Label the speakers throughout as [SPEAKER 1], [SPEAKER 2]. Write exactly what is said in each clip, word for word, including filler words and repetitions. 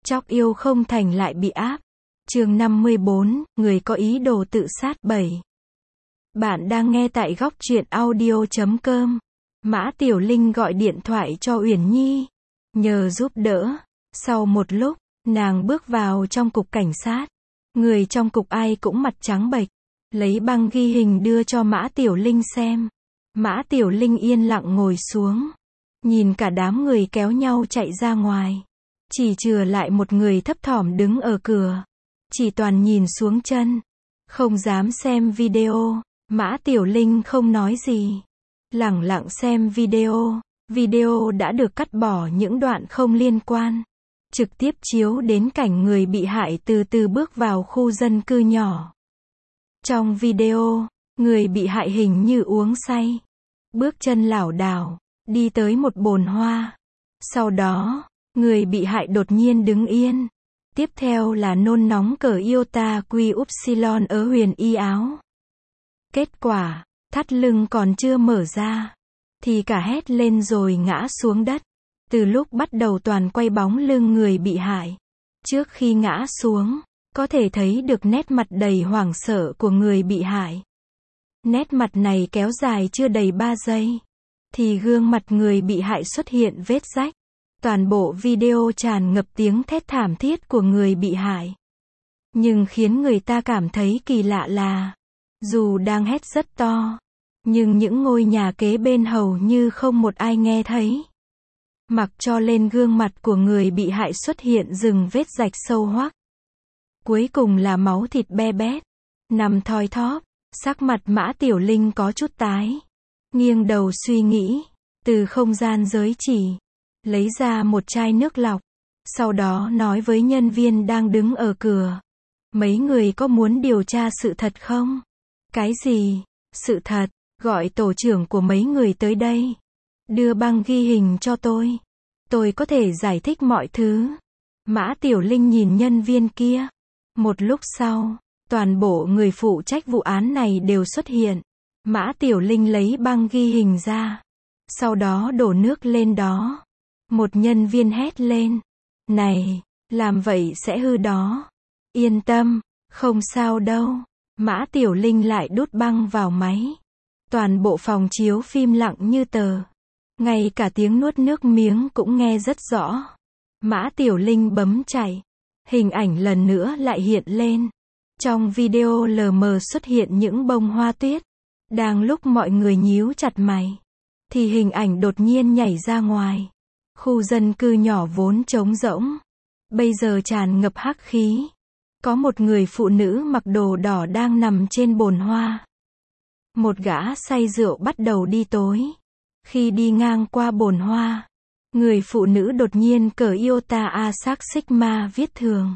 [SPEAKER 1] Chóc yêu không thành lại bị áp. Chương năm mươi bốn, người có ý đồ tự sát bảy. Bạn đang nghe tại góc truyện audio chấm com. Mã Tiểu Linh gọi điện thoại cho Uyển Nhi, nhờ giúp đỡ. Sau một lúc, nàng bước vào trong cục cảnh sát. Người trong cục ai cũng mặt trắng bệch, lấy băng ghi hình đưa cho Mã Tiểu Linh xem. Mã Tiểu Linh yên lặng ngồi xuống, nhìn cả đám người kéo nhau chạy ra ngoài. Chỉ chừa lại một người thấp thỏm đứng ở cửa, chỉ toàn nhìn xuống chân, không dám xem video. Mã Tiểu Linh không nói gì, lẳng lặng xem video. Video đã được cắt bỏ những đoạn không liên quan, trực tiếp chiếu đến cảnh người bị hại từ từ bước vào khu dân cư nhỏ. Trong video, người bị hại hình như uống say, bước chân lảo đảo, đi tới một bồn hoa. Sau đó, người bị hại đột nhiên đứng yên. Tiếp theo là nôn nóng cờ iota quy upsilon ở huyền y áo. Kết quả, thắt lưng còn chưa mở ra, thì cả hét lên rồi ngã xuống đất. Từ lúc bắt đầu toàn quay bóng lưng người bị hại. Trước khi ngã xuống, có thể thấy được nét mặt đầy hoảng sợ của người bị hại. Nét mặt này kéo dài chưa đầy ba giây, thì gương mặt người bị hại xuất hiện vết rách. Toàn bộ video tràn ngập tiếng thét thảm thiết của người bị hại. Nhưng khiến người ta cảm thấy kỳ lạ là, dù đang hét rất to, nhưng những ngôi nhà kế bên hầu như không một ai nghe thấy. Mặc cho lên gương mặt của người bị hại xuất hiện từng vết rạch sâu hoắc. Cuối cùng là máu thịt be bét, nằm thoi thóp. Sắc mặt Mã Tiểu Linh có chút tái, nghiêng đầu suy nghĩ, từ không gian giới chỉ lấy ra một chai nước lọc, sau đó nói với nhân viên đang đứng ở cửa. Mấy người có muốn điều tra sự thật không? Cái gì? Sự thật? Gọi tổ trưởng của mấy người tới đây. Đưa băng ghi hình cho tôi. Tôi có thể giải thích mọi thứ. Mã Tiểu Linh nhìn nhân viên kia. Một lúc sau, toàn bộ người phụ trách vụ án này đều xuất hiện. Mã Tiểu Linh lấy băng ghi hình ra, sau đó đổ nước lên đó. Một nhân viên hét lên, này, làm vậy sẽ hư đó. Yên tâm, không sao đâu. Mã Tiểu Linh lại đút băng vào máy. Toàn bộ phòng chiếu phim lặng như tờ. Ngay cả tiếng nuốt nước miếng cũng nghe rất rõ. Mã Tiểu Linh bấm chạy. Hình ảnh lần nữa lại hiện lên. Trong video lờ mờ xuất hiện những bông hoa tuyết. Đang lúc mọi người nhíu chặt mày, thì hình ảnh đột nhiên nhảy ra ngoài. Khu dân cư nhỏ vốn trống rỗng, bây giờ tràn ngập hắc khí. Có một người phụ nữ mặc đồ đỏ đang nằm trên bồn hoa. Một gã say rượu bắt đầu đi tối. Khi đi ngang qua bồn hoa, người phụ nữ đột nhiên cởi iota a sắc sigma viết thường.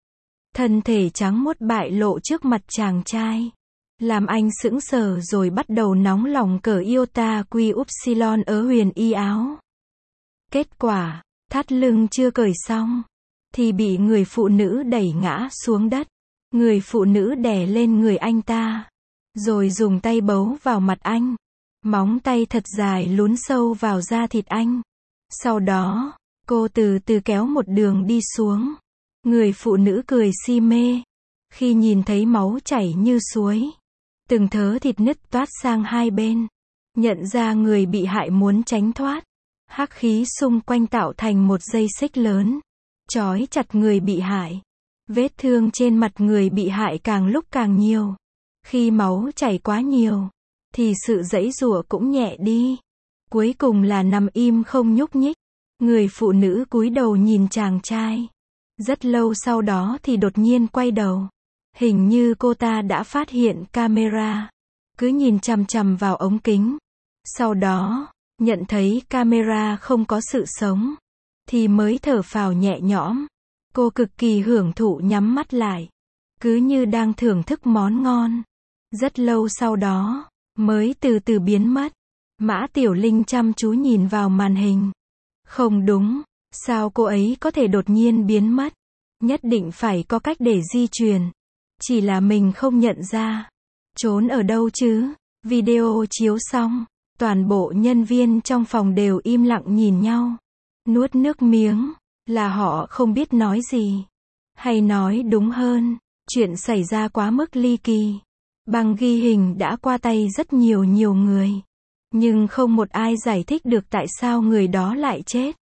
[SPEAKER 1] Thân thể trắng muốt bại lộ trước mặt chàng trai, làm anh sững sờ rồi bắt đầu nóng lòng cởi iota quy upsilon ở huyền y áo. Kết quả, thắt lưng chưa cởi xong, thì bị người phụ nữ đẩy ngã xuống đất. Người phụ nữ đè lên người anh ta, rồi dùng tay bấu vào mặt anh. Móng tay thật dài lún sâu vào da thịt anh. Sau đó, cô từ từ kéo một đường đi xuống. Người phụ nữ cười si mê, khi nhìn thấy máu chảy như suối. Từng thớ thịt nứt toát sang hai bên. Nhận ra người bị hại muốn tránh thoát. Hắc khí xung quanh tạo thành một dây xích lớn, trói chặt người bị hại. Vết thương trên mặt người bị hại càng lúc càng nhiều. Khi máu chảy quá nhiều, thì sự giãy giụa cũng nhẹ đi. Cuối cùng là nằm im không nhúc nhích. Người phụ nữ cúi đầu nhìn chàng trai. Rất lâu sau đó thì đột nhiên quay đầu. Hình như cô ta đã phát hiện camera. Cứ nhìn chằm chằm vào ống kính. Sau đó, nhận thấy camera không có sự sống, thì mới thở phào nhẹ nhõm. Cô cực kỳ hưởng thụ nhắm mắt lại, cứ như đang thưởng thức món ngon. Rất lâu sau đó, mới từ từ biến mất. Mã Tiểu Linh chăm chú nhìn vào màn hình. Không đúng, sao cô ấy có thể đột nhiên biến mất? Nhất định phải có cách để di truyền. Chỉ là mình không nhận ra. Trốn ở đâu chứ? Video chiếu xong, toàn bộ nhân viên trong phòng đều im lặng nhìn nhau, nuốt nước miếng. Là họ không biết nói gì. Hay nói đúng hơn, chuyện xảy ra quá mức ly kỳ. Băng ghi hình đã qua tay rất nhiều nhiều người. Nhưng không một ai giải thích được tại sao người đó lại chết.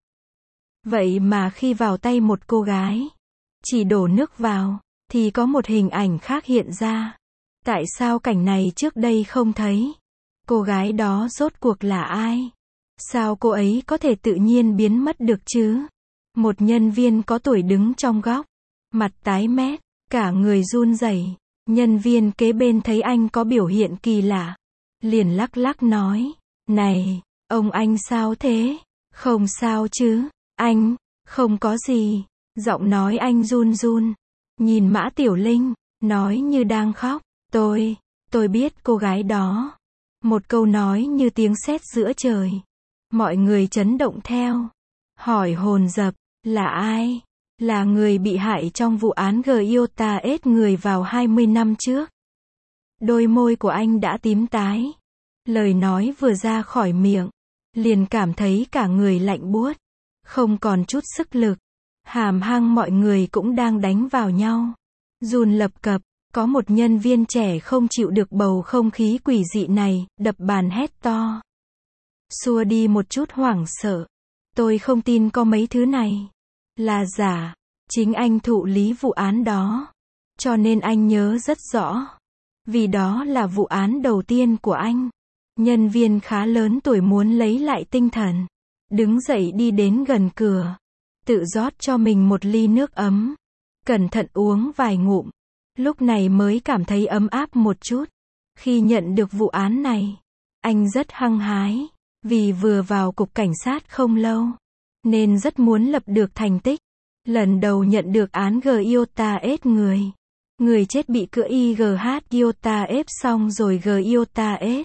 [SPEAKER 1] Vậy mà khi vào tay một cô gái, chỉ đổ nước vào, thì có một hình ảnh khác hiện ra. Tại sao cảnh này trước đây không thấy? Cô gái đó rốt cuộc là ai? Sao cô ấy có thể tự nhiên biến mất được chứ? Một nhân viên có tuổi đứng trong góc, mặt tái mét, cả người run rẩy. Nhân viên kế bên thấy anh có biểu hiện kỳ lạ, liền lắc lắc nói, này, ông anh sao thế? Không sao chứ, anh, không có gì. Giọng nói anh run run, nhìn Mã Tiểu Linh, nói như đang khóc, tôi, tôi biết cô gái đó. Một câu nói như tiếng sét giữa trời. Mọi người chấn động theo, hỏi hồn dập, là ai? Là người bị hại trong vụ án Giota ết người vào hai mươi năm trước. Đôi môi của anh đã tím tái. Lời nói vừa ra khỏi miệng, liền cảm thấy cả người lạnh buốt, không còn chút sức lực. Hàm hang mọi người cũng đang đánh vào nhau, run lập cập. Có một nhân viên trẻ không chịu được bầu không khí quỷ dị này, đập bàn hét to. Xua đi một chút hoảng sợ. Tôi không tin có mấy thứ này là giả. Chính anh thụ lý vụ án đó, cho nên anh nhớ rất rõ. Vì đó là vụ án đầu tiên của anh. Nhân viên khá lớn tuổi muốn lấy lại tinh thần, đứng dậy đi đến gần cửa, tự rót cho mình một ly nước ấm, cẩn thận uống vài ngụm. Lúc này mới cảm thấy ấm áp một chút. Khi nhận được vụ án này, anh rất hăng hái, vì vừa vào cục cảnh sát không lâu, nên rất muốn lập được thành tích. Lần đầu nhận được án Giota ết người. Người chết bị cựa i giê hát Giota ết xong rồi Giota ết.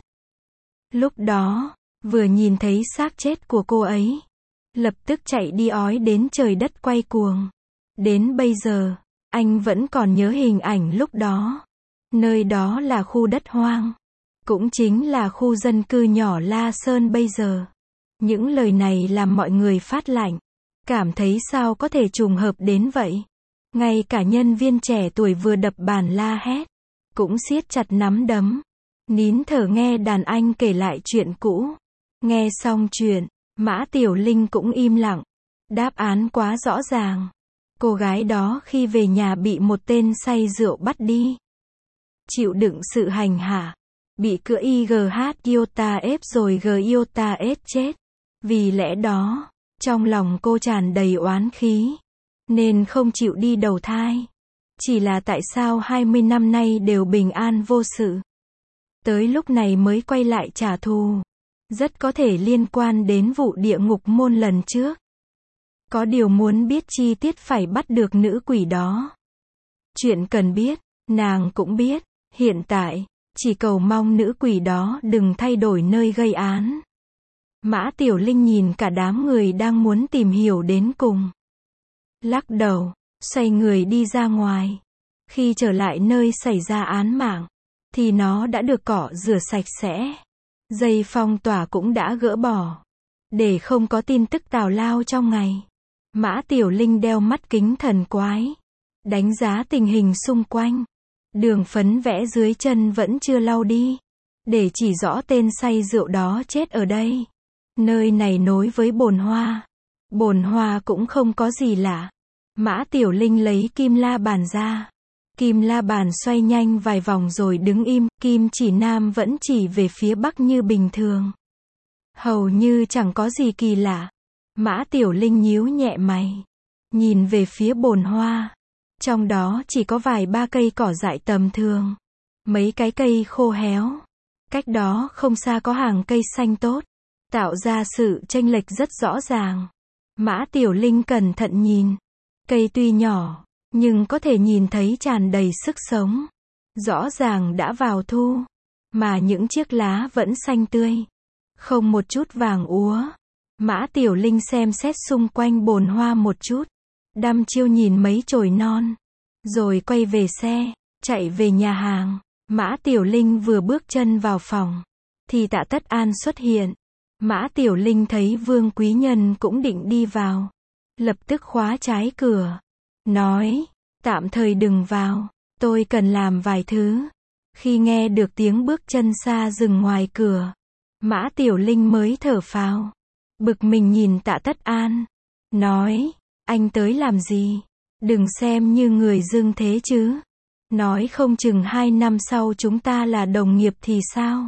[SPEAKER 1] Lúc đó, vừa nhìn thấy xác chết của cô ấy, lập tức chạy đi ói đến trời đất quay cuồng. Đến bây giờ, anh vẫn còn nhớ hình ảnh lúc đó. Nơi đó là khu đất hoang, cũng chính là khu dân cư nhỏ La Sơn bây giờ. Những lời này làm mọi người phát lạnh, cảm thấy sao có thể trùng hợp đến vậy. Ngay cả nhân viên trẻ tuổi vừa đập bàn la hét, cũng siết chặt nắm đấm, nín thở nghe đàn anh kể lại chuyện cũ. Nghe xong chuyện, Mã Tiểu Linh cũng im lặng. Đáp án quá rõ ràng. Cô gái đó khi về nhà bị một tên say rượu bắt đi, chịu đựng sự hành hạ, bị cựa i giê hát Giota ết rồi Giota ết chết. Vì lẽ đó, trong lòng cô tràn đầy oán khí, nên không chịu đi đầu thai. Chỉ là tại sao hai mươi năm nay đều bình an vô sự, tới lúc này mới quay lại trả thù. Rất có thể liên quan đến vụ địa ngục môn lần trước. Có điều muốn biết chi tiết phải bắt được nữ quỷ đó. Chuyện cần biết, nàng cũng biết. Hiện tại, chỉ cầu mong nữ quỷ đó đừng thay đổi nơi gây án. Mã Tiểu Linh nhìn cả đám người đang muốn tìm hiểu đến cùng, lắc đầu, xoay người đi ra ngoài. Khi trở lại nơi xảy ra án mạng, thì nó đã được cọ rửa sạch sẽ. Dây phong tỏa cũng đã gỡ bỏ, để không có tin tức tào lao trong ngày. Mã Tiểu Linh đeo mắt kính thần quái, đánh giá tình hình xung quanh. Đường phấn vẽ dưới chân vẫn chưa lau đi, để chỉ rõ tên say rượu đó chết ở đây. Nơi này nối với bồn hoa. Bồn hoa cũng không có gì lạ. Mã Tiểu Linh lấy kim la bàn ra. Kim la bàn xoay nhanh vài vòng rồi đứng im. Kim chỉ nam vẫn chỉ về phía bắc như bình thường, hầu như chẳng có gì kỳ lạ. Mã Tiểu Linh nhíu nhẹ mày, nhìn về phía bồn hoa. Trong đó chỉ có vài ba cây cỏ dại tầm thường, mấy cái cây khô héo. Cách đó không xa có hàng cây xanh tốt, tạo ra sự chênh lệch rất rõ ràng. Mã Tiểu Linh cẩn thận nhìn. Cây tuy nhỏ, nhưng có thể nhìn thấy tràn đầy sức sống. Rõ ràng đã vào thu, mà những chiếc lá vẫn xanh tươi, không một chút vàng úa. Mã Tiểu Linh xem xét xung quanh bồn hoa một chút, đăm chiêu nhìn mấy chồi non, rồi quay về xe, chạy về nhà hàng. Mã Tiểu Linh vừa bước chân vào phòng, thì Tạ Tất An xuất hiện. Mã Tiểu Linh thấy Vương Quý Nhân cũng định đi vào, lập tức khóa trái cửa. Nói, tạm thời đừng vào, tôi cần làm vài thứ. Khi nghe được tiếng bước chân xa dừng ngoài cửa, Mã Tiểu Linh mới thở phào. Bực mình nhìn Tạ Tất An. Nói, anh tới làm gì? Đừng xem như người dưng thế chứ. Nói không chừng hai năm sau chúng ta là đồng nghiệp thì sao?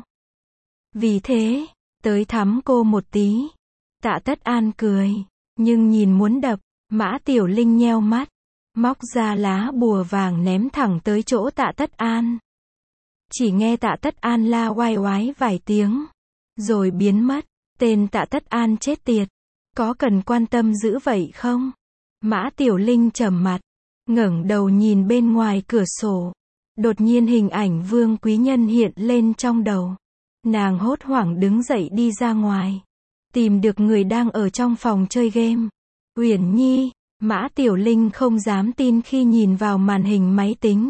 [SPEAKER 1] Vì thế, tới thăm cô một tí. Tạ Tất An cười, nhưng nhìn muốn đập. Mã Tiểu Linh nheo mắt, móc ra lá bùa vàng ném thẳng tới chỗ Tạ Tất An. Chỉ nghe Tạ Tất An la oai oái vài tiếng, rồi biến mất. Tên Tạ Tất An chết tiệt, có cần quan tâm dữ vậy không? Mã Tiểu Linh trầm mặt, ngẩng đầu nhìn bên ngoài cửa sổ. Đột nhiên hình ảnh Vương Quý Nhân hiện lên trong đầu. Nàng hốt hoảng đứng dậy đi ra ngoài, tìm được người đang ở trong phòng chơi game. Uyển Nhi. Mã Tiểu Linh không dám tin khi nhìn vào màn hình máy tính.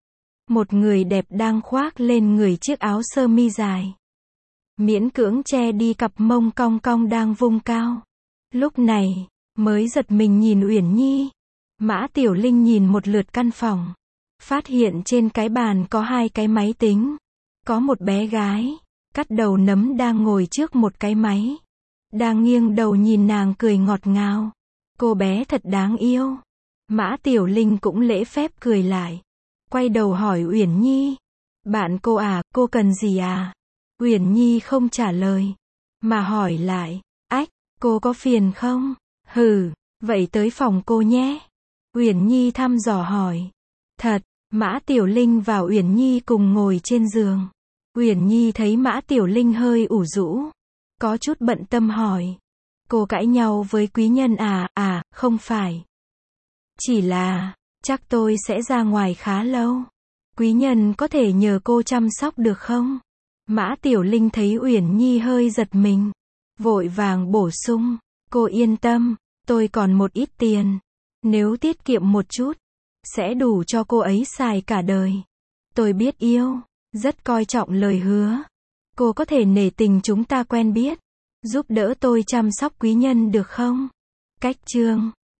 [SPEAKER 1] Một người đẹp đang khoác lên người chiếc áo sơ mi dài, miễn cưỡng che đi cặp mông cong cong đang vung cao. Lúc này, mới giật mình nhìn Uyển Nhi. Mã Tiểu Linh nhìn một lượt căn phòng, phát hiện trên cái bàn có hai cái máy tính. Có một bé gái, cắt đầu nấm đang ngồi trước một cái máy, đang nghiêng đầu nhìn nàng cười ngọt ngào. Cô bé thật đáng yêu. Mã Tiểu Linh cũng lễ phép cười lại, quay đầu hỏi Uyển Nhi. Bạn cô à, cô cần gì à? Uyển Nhi không trả lời, mà hỏi lại. Ách, cô có phiền không? Hừ, vậy tới phòng cô nhé. Uyển Nhi thăm dò hỏi. Thật. Mã Tiểu Linh và Uyển Nhi cùng ngồi trên giường. Uyển Nhi thấy Mã Tiểu Linh hơi ủ rũ, có chút bận tâm hỏi. Cô cãi nhau với Quý Nhân à? À, không phải. Chỉ là, chắc tôi sẽ ra ngoài khá lâu. Quý Nhân có thể nhờ cô chăm sóc được không? Mã Tiểu Linh thấy Uyển Nhi hơi giật mình, vội vàng bổ sung. Cô yên tâm, tôi còn một ít tiền. Nếu tiết kiệm một chút, sẽ đủ cho cô ấy xài cả đời. Tôi biết yêu, rất coi trọng lời hứa. Cô có thể nể tình chúng ta quen biết, giúp đỡ tôi chăm sóc Quý Nhân được không? Cách chương